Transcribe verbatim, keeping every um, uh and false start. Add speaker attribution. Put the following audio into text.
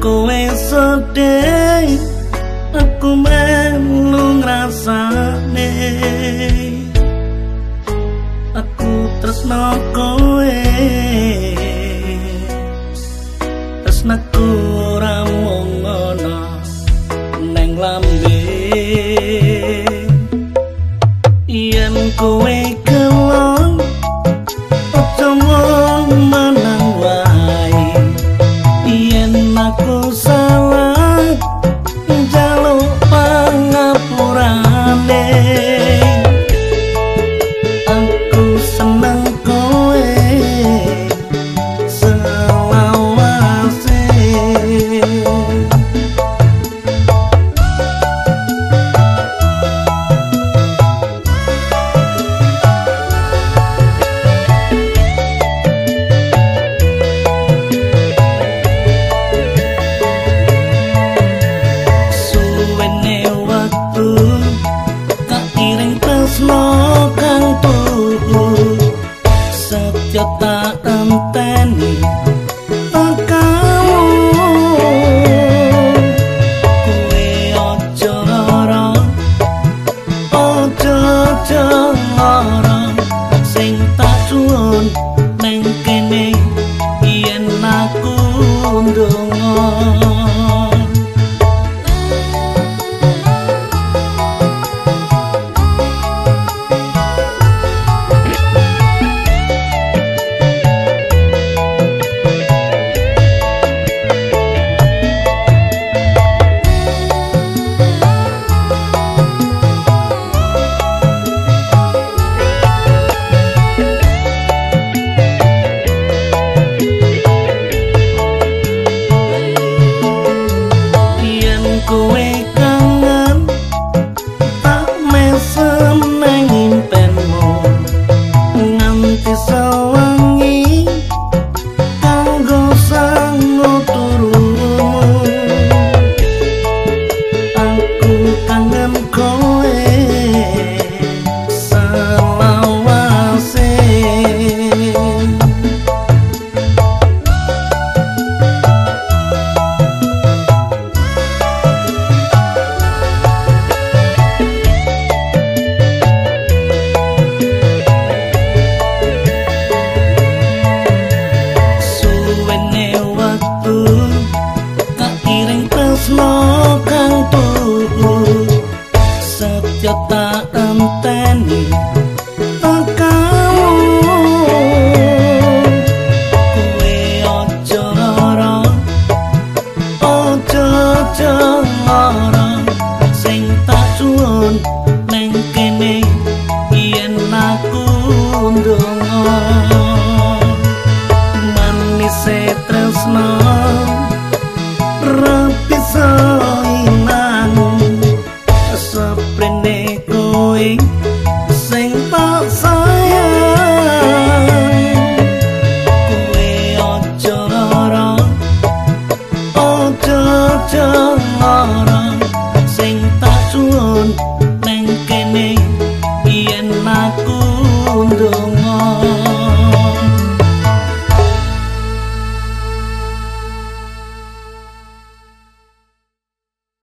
Speaker 1: kowe sedih aku melu ngrasane aku tresno kowe tresnaku ora mung ana neng lambe yen kowe kelong aja mung menang wae yen aku salah njaluk pangapurane aku seneng kowe selawase kang tuhu setya tak enteni kamu kowe aja lara aja lara sing tak suwun neng kene yen aku ndonga kowe kangen tak mesem nang impenmu nganti sawangi kanggo sangu turumu aku kangen kowe selawase kang tuhu setya tak enteni kamu kowe aja lara aja lara sing tak suwun neng kene yen aku ndonga manise tresno rapi soilang saprene kowe sing tak sayang kowe aja lara aja lara sing tak suwun